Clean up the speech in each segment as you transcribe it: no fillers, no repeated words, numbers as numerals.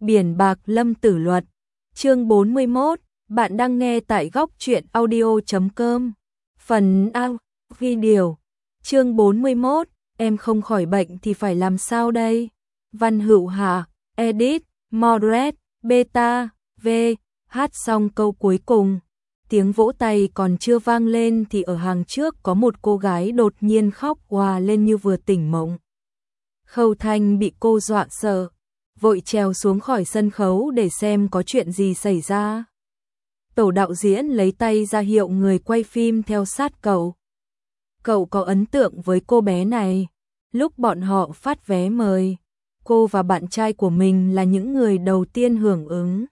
Biển bạc lâm tử luật. Chương 41, bạn đang nghe tại góc truyện audio.com. Phần A. Video. Chương 41, em không khỏi bệnh thì phải làm sao đây? Văn Hữu Hà, Edit, Moderate, Beta, V. Hát xong câu cuối cùng. Tiếng vỗ tay còn chưa vang lên thì ở hàng trước có một cô gái đột nhiên khóc òa lên như vừa tỉnh mộng. Khâu Thanh bị cô dọa sợ, vội trèo xuống khỏi sân khấu để xem có chuyện gì xảy ra. Tổ đạo diễn lấy tay ra hiệu người quay phim theo sát cậu. Cậu có ấn tượng với cô bé này. Lúc bọn họ phát vé mời, cô và bạn trai của mình là những người đầu tiên hưởng ứng.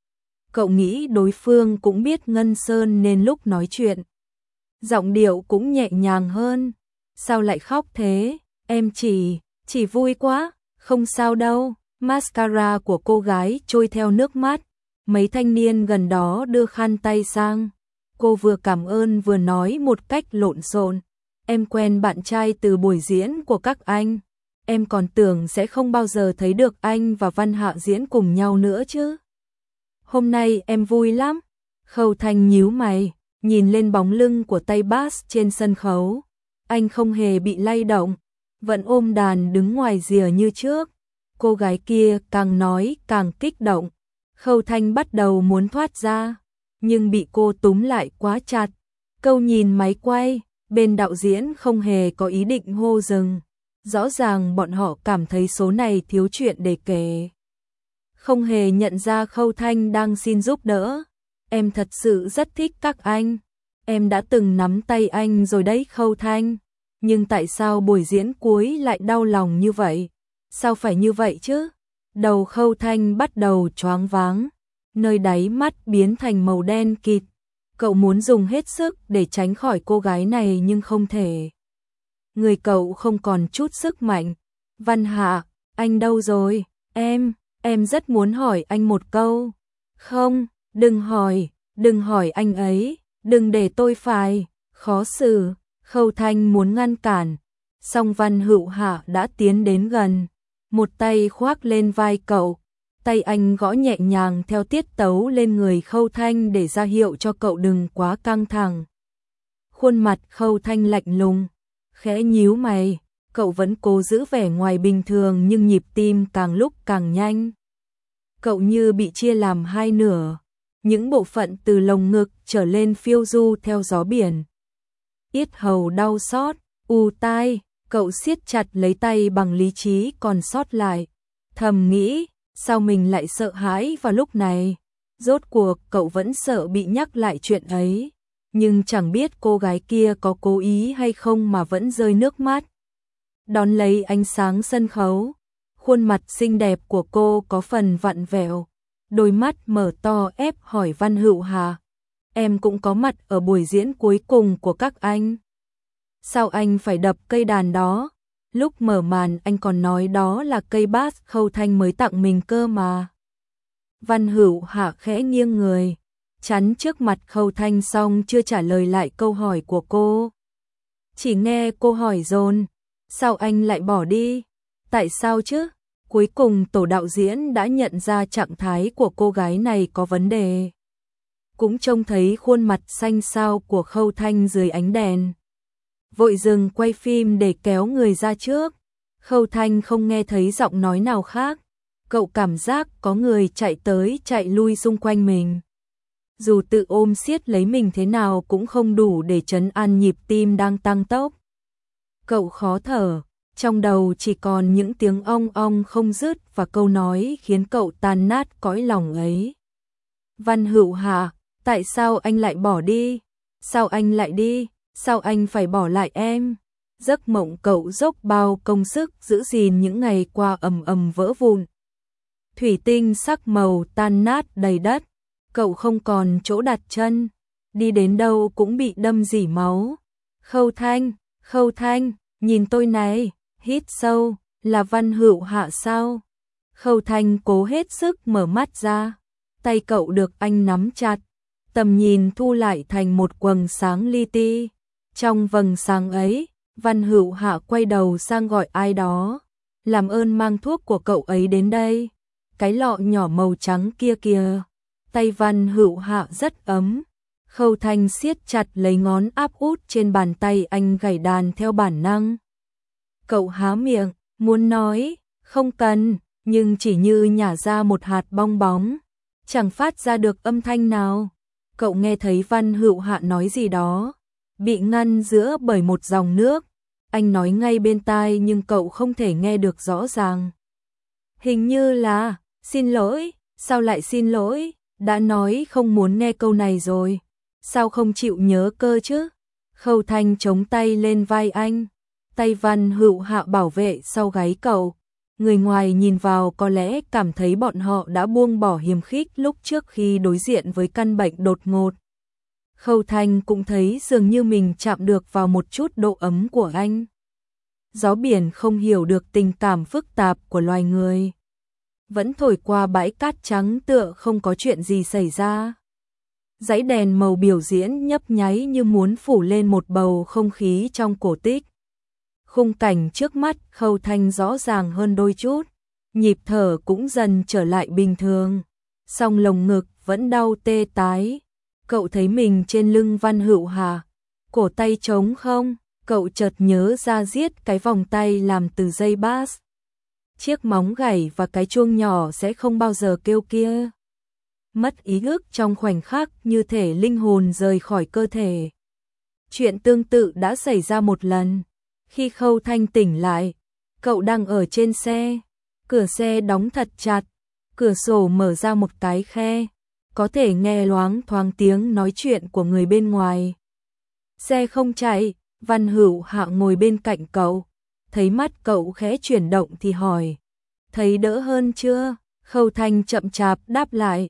Cậu nghĩ đối phương cũng biết Ngân Sơn nên lúc nói chuyện, giọng điệu cũng nhẹ nhàng hơn. Sao lại khóc thế? Em chỉ vui quá, không sao đâu. Mascara của cô gái trôi theo nước mắt. Mấy thanh niên gần đó đưa khăn tay sang. Cô vừa cảm ơn vừa nói một cách lộn xộn. Em quen bạn trai từ buổi diễn của các anh. Em còn tưởng sẽ không bao giờ thấy được anh và Văn Hạ diễn cùng nhau nữa chứ. Hôm nay em vui lắm. Khâu Thanh nhíu mày, nhìn lên bóng lưng của tay bass trên sân khấu. Anh không hề bị lay động, vẫn ôm đàn đứng ngoài rìa như trước. Cô gái kia càng nói càng kích động. Khâu Thanh bắt đầu muốn thoát ra, nhưng bị cô túm lại quá chặt. Câu nhìn máy quay, bên đạo diễn không hề có ý định hô dừng. Rõ ràng bọn họ cảm thấy số này thiếu chuyện để kể. Không hề nhận ra Khâu Thanh đang xin giúp đỡ. Em thật sự rất thích các anh. Em đã từng nắm tay anh rồi đấy Khâu Thanh. Nhưng tại sao buổi diễn cuối lại đau lòng như vậy? Sao phải như vậy chứ? Đầu Khâu Thanh bắt đầu choáng váng, nơi đáy mắt biến thành màu đen kịt. Cậu muốn dùng hết sức để tránh khỏi cô gái này nhưng không thể. Người cậu không còn chút sức mạnh. Văn Hạ, anh đâu rồi? Em rất muốn hỏi anh một câu. Không, đừng hỏi anh ấy, đừng để tôi phải khó xử. Khâu Thanh muốn ngăn cản, song Văn Hữu Hạ đã tiến đến gần. Một tay khoác lên vai cậu, tay anh gõ nhẹ nhàng theo tiết tấu lên người Khâu Thanh để ra hiệu cho cậu đừng quá căng thẳng. Khuôn mặt Khâu Thanh lạnh lùng, khẽ nhíu mày, cậu vẫn cố giữ vẻ ngoài bình thường nhưng nhịp tim càng lúc càng nhanh. Cậu như bị chia làm hai nửa, những bộ phận từ lồng ngực trở lên phiêu du theo gió biển. Yết hầu đau xót, tai. Cậu siết chặt lấy tay bằng lý trí còn sót lại. Thầm nghĩ, sao mình lại sợ hãi vào lúc này? Rốt cuộc cậu vẫn sợ bị nhắc lại chuyện ấy. Nhưng chẳng biết cô gái kia có cố ý hay không mà vẫn rơi nước mắt. Đón lấy ánh sáng sân khấu, khuôn mặt xinh đẹp của cô có phần vặn vẹo. Đôi mắt mở to ép hỏi Văn Hữu Hà. Em cũng có mặt ở buổi diễn cuối cùng của các anh. Sao anh phải đập cây đàn đó? Lúc mở màn anh còn nói đó là cây bass Khâu Thanh mới tặng mình cơ mà. Văn Hữu Hạ khẽ nghiêng người, chắn trước mặt Khâu Thanh xong chưa trả lời lại câu hỏi của cô. Chỉ nghe cô hỏi dồn, sao anh lại bỏ đi? Tại sao chứ? Cuối cùng tổ đạo diễn đã nhận ra trạng thái của cô gái này có vấn đề. Cũng trông thấy khuôn mặt xanh xao của Khâu Thanh dưới ánh đèn. Vội dừng quay phim để kéo người ra trước. Khâu Thanh không nghe thấy giọng nói nào khác. Cậu cảm giác có người chạy tới chạy lui xung quanh mình. Dù tự ôm siết lấy mình thế nào cũng không đủ để trấn an nhịp tim đang tăng tốc. Cậu khó thở, trong đầu chỉ còn những tiếng ong ong không dứt và câu nói khiến cậu tan nát cõi lòng ấy. Văn Hữu Hà, tại sao anh lại bỏ đi? Sao anh lại đi? Sao anh phải bỏ lại em? Giấc mộng cậu dốc bao công sức giữ gìn những ngày qua ầm ầm vỡ vụn. Thủy tinh sắc màu tan nát đầy đất. Cậu không còn chỗ đặt chân. Đi đến đâu cũng bị đâm rỉ máu. Khâu Thanh, nhìn tôi này. Hít sâu, là Văn Hữu Hạ sao? Khâu Thanh cố hết sức mở mắt ra. Tay cậu được anh nắm chặt. Tầm nhìn thu lại thành một quầng sáng li ti. Trong vầng sáng ấy, Văn Hữu Hạ quay đầu sang gọi ai đó. Làm ơn mang thuốc của cậu ấy đến đây. cái lọ nhỏ màu trắng kia kìa. Tay Văn Hữu Hạ rất ấm. Khâu Thanh siết chặt lấy ngón áp út trên bàn tay anh gảy đàn theo bản năng. Cậu há miệng, muốn nói, không cần, nhưng chỉ như nhả ra một hạt bong bóng, chẳng phát ra được âm thanh nào. Cậu nghe thấy Văn Hữu Hạ nói gì đó, bị ngăn giữa bởi một dòng nước. Anh nói ngay bên tai nhưng cậu không thể nghe được rõ ràng. Hình như là, xin lỗi, sao lại xin lỗi, đã nói không muốn nghe câu này rồi, sao không chịu nhớ cơ chứ? Khâu Thanh chống tay lên vai anh, tay Văn Hữu Hạ bảo vệ sau gáy cậu. Người ngoài nhìn vào có lẽ cảm thấy bọn họ đã buông bỏ hiềm khích lúc trước khi đối diện với căn bệnh đột ngột. Khâu Thanh cũng thấy dường như mình chạm được vào một chút độ ấm của anh. Gió biển không hiểu được tình cảm phức tạp của loài người, vẫn thổi qua bãi cát trắng tựa không có chuyện gì xảy ra. Dãy đèn màu biểu diễn nhấp nháy như muốn phủ lên một bầu không khí trong cổ tích. Khung cảnh trước mắt Khâu Thanh rõ ràng hơn đôi chút, nhịp thở cũng dần trở lại bình thường, song lồng ngực vẫn đau tê tái. Cậu thấy mình trên lưng Văn Hữu Hạ, cổ tay trống không, cậu chợt nhớ ra giết cái vòng tay làm từ dây bass. Chiếc móng gảy và cái chuông nhỏ sẽ không bao giờ kêu kia. Mất ý ức trong khoảnh khắc như thể linh hồn rời khỏi cơ thể. Chuyện tương tự đã xảy ra một lần. Khi Khâu Thanh tỉnh lại, cậu đang ở trên xe, cửa xe đóng thật chặt, cửa sổ mở ra một cái khe, có thể nghe loáng thoáng tiếng nói chuyện của người bên ngoài. Xe không chạy, Văn Hữu Hạ ngồi bên cạnh cậu, thấy mắt cậu khẽ chuyển động thì hỏi, thấy đỡ hơn chưa? Khâu Thanh chậm chạp đáp lại,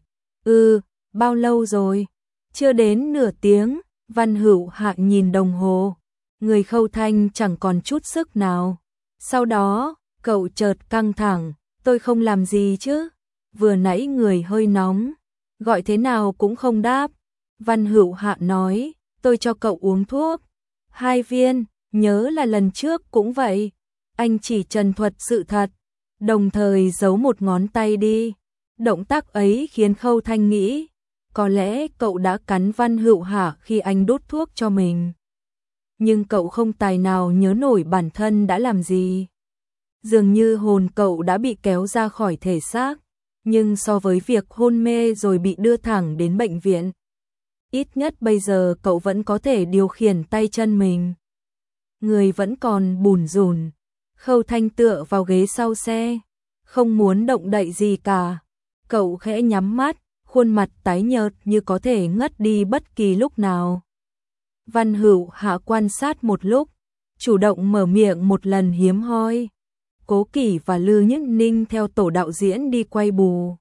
bao lâu rồi? Chưa đến nửa tiếng. Văn Hữu Hạ nhìn đồng hồ, người Khâu Thanh chẳng còn chút sức nào. Sau đó, cậu chợt căng thẳng, tôi không làm gì chứ? Vừa nãy người hơi nóng, gọi thế nào cũng không đáp. Văn Hữu Hạ nói, tôi cho cậu uống thuốc. 2 viên, nhớ là lần trước cũng vậy. Anh chỉ trần thuật sự thật, đồng thời giấu một ngón tay đi. Động tác ấy khiến Khâu Thanh nghĩ, có lẽ cậu đã cắn Văn Hữu Hạ khi anh đút thuốc cho mình. Nhưng cậu không tài nào nhớ nổi bản thân đã làm gì. Dường như hồn cậu đã bị kéo ra khỏi thể xác, nhưng so với việc hôn mê rồi bị đưa thẳng đến bệnh viện, ít nhất bây giờ cậu vẫn có thể điều khiển tay chân mình. Người vẫn còn bủn rủn. Khâu Thanh tựa vào ghế sau xe, không muốn động đậy gì cả. Cậu khẽ nhắm mắt, khuôn mặt tái nhợt như có thể ngất đi bất kỳ lúc nào. Văn Hữu Hạ quan sát một lúc, chủ động mở miệng một lần hiếm hoi. Cố Kỷ và Lư Nhất Ninh theo tổ đạo diễn đi quay bù.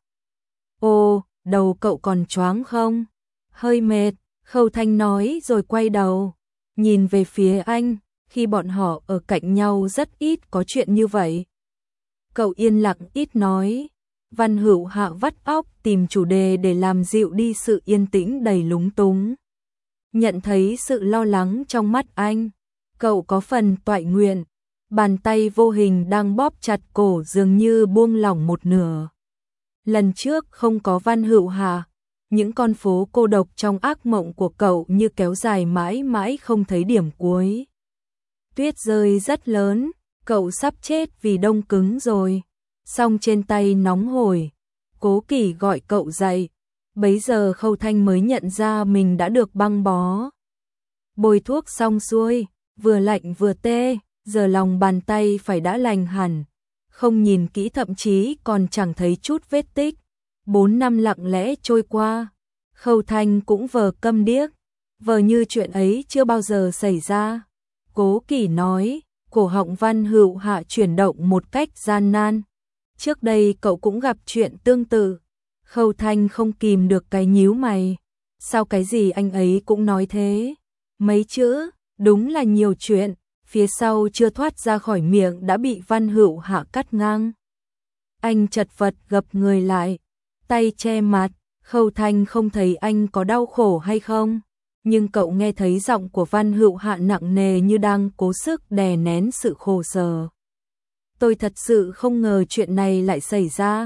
Ô, đầu cậu còn choáng không? Hơi mệt, Khâu Thanh nói rồi quay đầu, nhìn về phía anh. Khi bọn họ ở cạnh nhau rất ít có chuyện như vậy. Cậu yên lặng ít nói. Văn Hữu Hạ vắt óc tìm chủ đề để làm dịu đi sự yên tĩnh đầy lúng túng. Nhận thấy sự lo lắng trong mắt anh, cậu có phần toại nguyện. Bàn tay vô hình đang bóp chặt cổ dường như buông lỏng một nửa. Lần trước không có Văn Hữu Hạ, những con phố cô độc trong ác mộng của cậu như kéo dài mãi mãi không thấy điểm cuối. Tuyết rơi rất lớn, cậu sắp chết vì đông cứng rồi. Song trên tay nóng hổi. Cố Kỷ gọi cậu dậy. Bấy giờ Khâu Thanh mới nhận ra mình đã được băng bó. Bôi thuốc xong xuôi, vừa lạnh vừa tê, giờ lòng bàn tay phải đã lành hẳn. Không nhìn kỹ thậm chí còn chẳng thấy chút vết tích. 4 năm lặng lẽ trôi qua, Khâu Thanh cũng vờ câm điếc, vờ như chuyện ấy chưa bao giờ xảy ra. Cố Kỷ nói, cổ họng Văn Hữu Hạ chuyển động một cách gian nan. Trước đây cậu cũng gặp chuyện tương tự. Khâu Thanh không kìm được cái nhíu mày. Sao cái gì anh ấy cũng nói thế? Mấy chữ, đúng là nhiều chuyện, phía sau chưa thoát ra khỏi miệng đã bị Văn Hữu Hạ cắt ngang. Anh chật vật gập người lại, tay che mặt. Khâu Thanh không thấy anh có đau khổ hay không, nhưng cậu nghe thấy giọng của Văn Hữu Hạ nặng nề như đang cố sức đè nén sự khổ sở. Tôi thật sự không ngờ chuyện này lại xảy ra.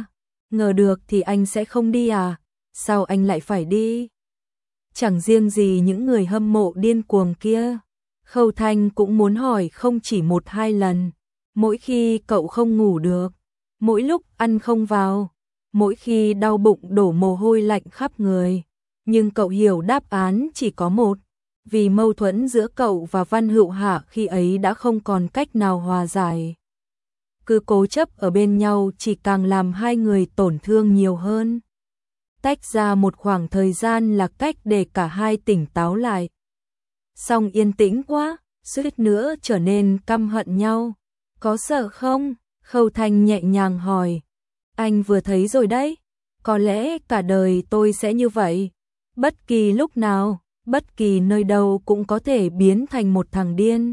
ngờ được thì anh sẽ không đi à? Sao anh lại phải đi? Chẳng riêng gì những người hâm mộ điên cuồng kia. Khâu Thanh cũng muốn hỏi không chỉ một hai lần. Mỗi khi cậu không ngủ được, mỗi lúc ăn không vào, mỗi khi đau bụng đổ mồ hôi lạnh khắp người. Nhưng cậu hiểu đáp án chỉ có một. Vì mâu thuẫn giữa cậu và Văn Hữu Hạ khi ấy đã không còn cách nào hòa giải. Cứ cố chấp ở bên nhau chỉ càng làm hai người tổn thương nhiều hơn. Tách ra một khoảng thời gian là cách để cả hai tỉnh táo lại. Song yên tĩnh quá, suýt nữa trở nên căm hận nhau. Có sợ không? Khâu Thanh nhẹ nhàng hỏi. Anh vừa thấy rồi đấy. Có lẽ cả đời tôi sẽ như vậy. Bất kỳ lúc nào, bất kỳ nơi đâu cũng có thể biến thành một thằng điên.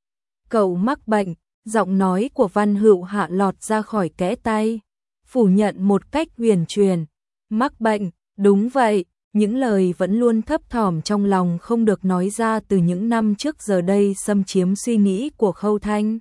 Cậu mắc bệnh, giọng nói của Văn Hữu Hạ lọt ra khỏi kẽ tay. Phủ nhận một cách huyền truyền. Mắc bệnh, đúng vậy. Những lời vẫn luôn thấp thỏm trong lòng không được nói ra từ những năm trước giờ đây xâm chiếm suy nghĩ của Khâu Thanh.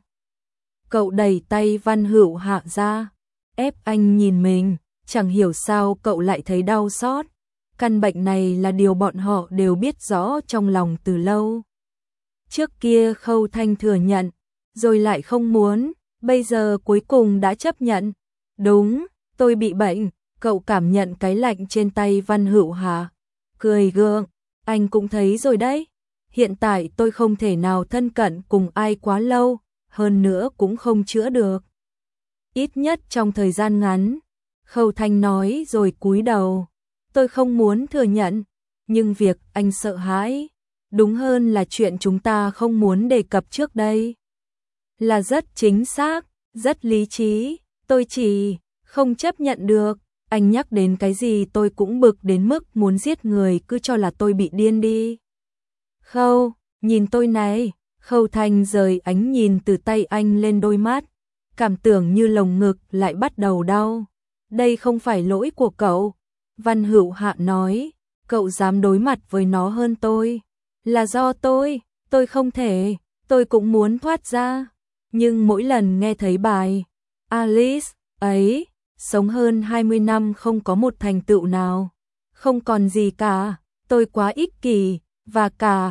Cậu đẩy tay Văn Hữu Hạ ra, ép anh nhìn mình, chẳng hiểu sao cậu lại thấy đau xót. Căn bệnh này là điều bọn họ đều biết rõ trong lòng từ lâu. Trước kia Khâu Thanh thừa nhận, rồi lại không muốn, bây giờ cuối cùng đã chấp nhận. Đúng, tôi bị bệnh. Cậu cảm nhận cái lạnh trên tay Văn Hữu Hạ, cười gượng, anh cũng thấy rồi đấy. Hiện tại tôi không thể nào thân cận cùng ai quá lâu, hơn nữa cũng không chữa được. Ít nhất trong thời gian ngắn. Khâu Thanh nói rồi cúi đầu. Tôi không muốn thừa nhận, nhưng việc anh sợ hãi, đúng hơn là chuyện chúng ta không muốn đề cập trước đây. Là rất chính xác, rất lý trí, tôi chỉ không chấp nhận được. Anh nhắc đến cái gì tôi cũng bực đến mức muốn giết người, cứ cho là tôi bị điên đi. Khâu, nhìn tôi này. Khâu Thanh rời ánh nhìn từ tay anh lên đôi mắt. Cảm tưởng như lồng ngực lại bắt đầu đau. Đây không phải lỗi của cậu. Văn Hữu Hạ nói. Cậu dám đối mặt với nó hơn tôi. Là do tôi không thể. Tôi cũng muốn thoát ra. Nhưng mỗi lần nghe thấy bài Alice ấy, sống hơn 20 năm không có một thành tựu nào, không còn gì cả, tôi quá ích kỷ, và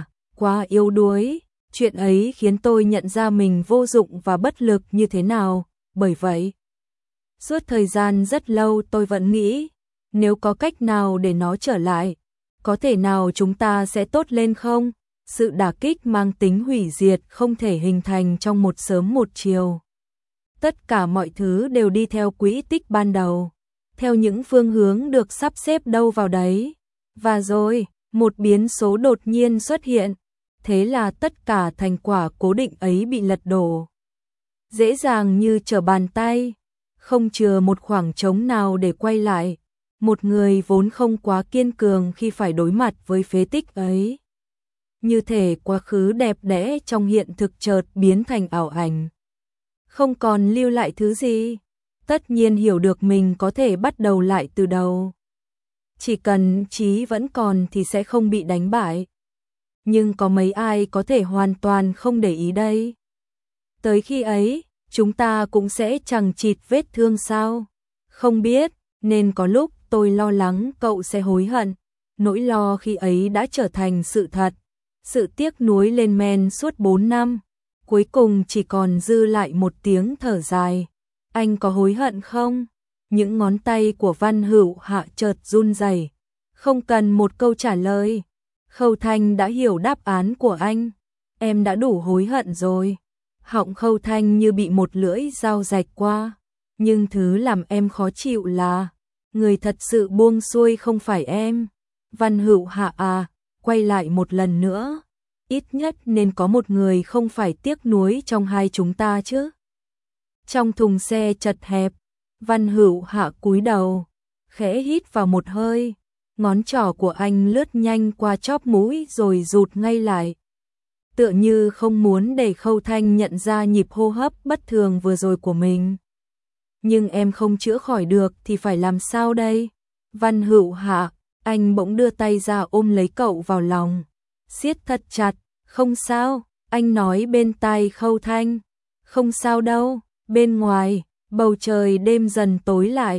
quá yếu đuối. Chuyện ấy khiến tôi nhận ra mình vô dụng và bất lực như thế nào, bởi vậy, suốt thời gian rất lâu tôi vẫn nghĩ, nếu có cách nào để nó trở lại, có thể nào chúng ta sẽ tốt lên không? Sự đả kích mang tính hủy diệt không thể hình thành trong một sớm một chiều. Tất cả mọi thứ đều đi theo quỹ tích ban đầu, theo những phương hướng được sắp xếp đâu vào đấy. Và rồi, một biến số đột nhiên xuất hiện, thế là tất cả thành quả cố định ấy bị lật đổ. Dễ dàng như trở bàn tay, không chừa một khoảng trống nào để quay lại. Một người vốn không quá kiên cường khi phải đối mặt với phế tích ấy. Như thể quá khứ đẹp đẽ trong hiện thực chợt biến thành ảo ảnh. Không còn lưu lại thứ gì. Tất nhiên hiểu được mình có thể bắt đầu lại từ đầu. Chỉ cần trí vẫn còn thì sẽ không bị đánh bại. Nhưng có mấy ai có thể hoàn toàn không để ý đây? Tới khi ấy, chúng ta cũng sẽ chằng chịt vết thương sao? Không biết, nên có lúc tôi lo lắng cậu sẽ hối hận. Nỗi lo khi ấy đã trở thành sự thật. Sự tiếc nuối lên men suốt 4 năm. Cuối cùng chỉ còn dư lại một tiếng thở dài. Anh có hối hận không? Những ngón tay của Văn Hữu Hạ chợt run rẩy. Không cần một câu trả lời. Khâu Thanh đã hiểu đáp án của anh. Em đã đủ hối hận rồi. Họng Khâu Thanh như bị một lưỡi dao rạch qua. Nhưng thứ làm em khó chịu là người thật sự buông xuôi không phải em. Văn Hữu Hạ à, quay lại một lần nữa. Ít nhất nên có một người không phải tiếc nuối trong hai chúng ta chứ. Trong thùng xe chật hẹp, Văn Hữu Hạ cúi đầu, khẽ hít vào một hơi. Ngón trỏ của anh lướt nhanh qua chóp mũi rồi rụt ngay lại. Tựa như không muốn để Khâu Thanh nhận ra nhịp hô hấp bất thường vừa rồi của mình. Nhưng em không chữa khỏi được thì phải làm sao đây? Văn Hữu Hạ, anh bỗng đưa tay ra ôm lấy cậu vào lòng. Siết thật chặt, không sao, anh nói bên tai Khâu Thanh. Không sao đâu, bên ngoài, bầu trời đêm dần tối lại.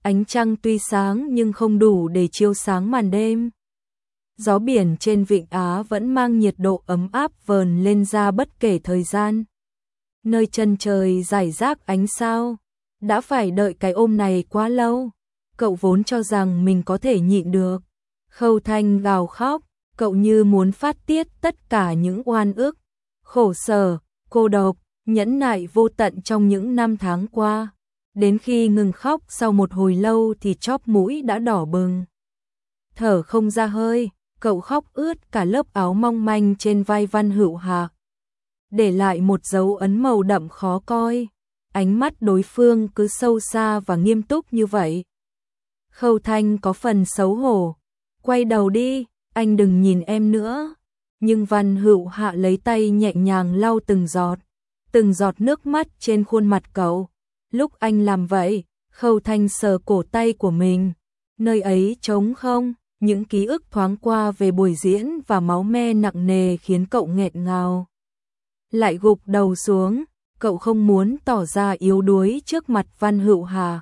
Ánh trăng tuy sáng nhưng không đủ để chiếu sáng màn đêm. Gió biển trên vịnh Á vẫn mang nhiệt độ ấm áp vờn lên ra bất kể thời gian. Nơi chân trời rải rác ánh sao, đã phải đợi cái ôm này quá lâu. Cậu vốn cho rằng mình có thể nhịn được. Khâu Thanh gào khóc, cậu như muốn phát tiết tất cả những oan ức, khổ sở, cô độc, nhẫn nại vô tận trong những năm tháng qua. Đến khi ngừng khóc sau một hồi lâu thì chóp mũi đã đỏ bừng. Thở không ra hơi, cậu khóc ướt cả lớp áo mong manh trên vai Văn Hữu Hạ, để lại một dấu ấn màu đậm khó coi. Ánh mắt đối phương cứ sâu xa và nghiêm túc như vậy. Khâu Thanh có phần xấu hổ. Quay đầu đi, anh đừng nhìn em nữa. Nhưng Văn Hữu Hạ lấy tay nhẹ nhàng lau từng giọt nước mắt trên khuôn mặt cậu. Lúc anh làm vậy, Khâu Thanh sờ cổ tay của mình. Nơi ấy trống không, những ký ức thoáng qua về buổi diễn và máu me nặng nề khiến cậu nghẹn ngào. Lại gục đầu xuống, cậu không muốn tỏ ra yếu đuối trước mặt Văn Hữu Hạ.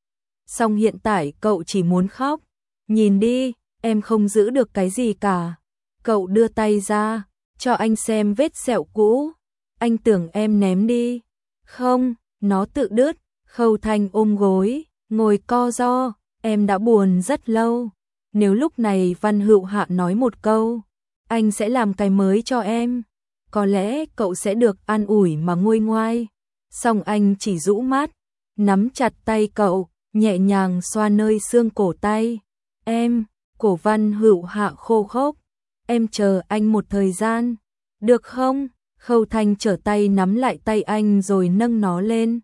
Song hiện tại cậu chỉ muốn khóc. Nhìn đi, em không giữ được cái gì cả. Cậu đưa tay ra, cho anh xem vết sẹo cũ. Anh tưởng em ném đi. Không, nó tự đứt. Khâu Thanh ôm gối, ngồi co ro. Em đã buồn rất lâu. Nếu lúc này Văn Hữu Hạ nói một câu, anh sẽ làm cái mới cho em, có lẽ cậu sẽ được an ủi mà nguôi ngoai. Song anh chỉ rũ mắt, nắm chặt tay cậu, nhẹ nhàng xoa nơi xương cổ tay. Em, cổ Văn Hữu Hạ khô khốc. Em chờ anh một thời gian, được không? Khâu Thanh trở tay nắm lại tay anh rồi nâng nó lên.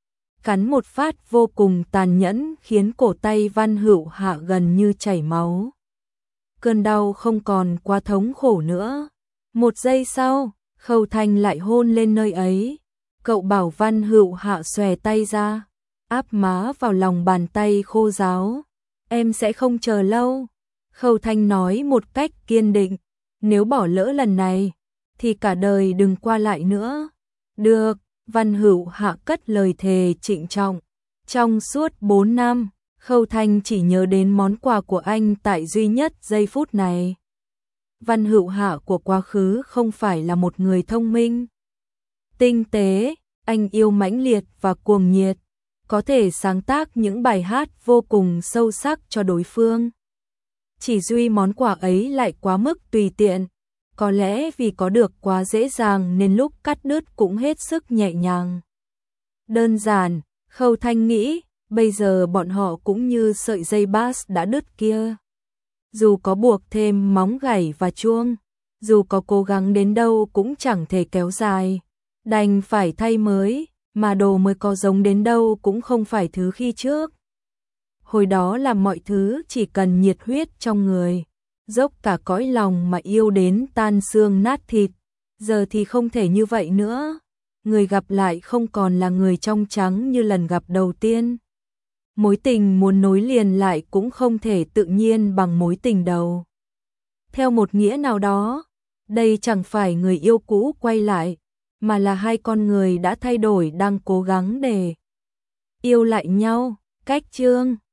Cắn một phát vô cùng tàn nhẫn khiến cổ tay Văn Hữu Hạ gần như chảy máu. Cơn đau không còn quá thống khổ nữa. Một giây sau, Khâu Thanh lại hôn lên nơi ấy. Cậu bảo Văn Hữu Hạ xòe tay ra, áp má vào lòng bàn tay khô ráo. Em sẽ không chờ lâu. Khâu Thanh nói một cách kiên định. Nếu bỏ lỡ lần này, thì cả đời đừng qua lại nữa. Được. Văn Hữu Hạ cất lời thề trịnh trọng. Trong suốt 4 năm, Khâu Thanh chỉ nhớ đến món quà của anh tại duy nhất giây phút này. Văn Hữu Hạ của quá khứ không phải là một người thông minh, tinh tế, anh yêu mãnh liệt và cuồng nhiệt, có thể sáng tác những bài hát vô cùng sâu sắc cho đối phương. Chỉ duy món quà ấy lại quá mức tùy tiện. Có lẽ vì có được quá dễ dàng nên lúc cắt đứt cũng hết sức nhẹ nhàng. Đơn giản, Khâu Thanh nghĩ, bây giờ bọn họ cũng như sợi dây bass đã đứt kia. Dù có buộc thêm móng gảy và chuông, dù có cố gắng đến đâu cũng chẳng thể kéo dài. Đành phải thay mới, mà đồ mới có giống đến đâu cũng không phải thứ khi trước. Hồi đó là mọi thứ chỉ cần nhiệt huyết trong người, dốc cả cõi lòng mà yêu đến tan xương nát thịt. Giờ thì không thể như vậy nữa. Người gặp lại không còn là người trong trắng như lần gặp đầu tiên. Mối tình muốn nối liền lại cũng không thể tự nhiên bằng mối tình đầu. Theo một nghĩa nào đó, đây chẳng phải người yêu cũ quay lại, mà là hai con người đã thay đổi đang cố gắng để yêu lại nhau. Cách chương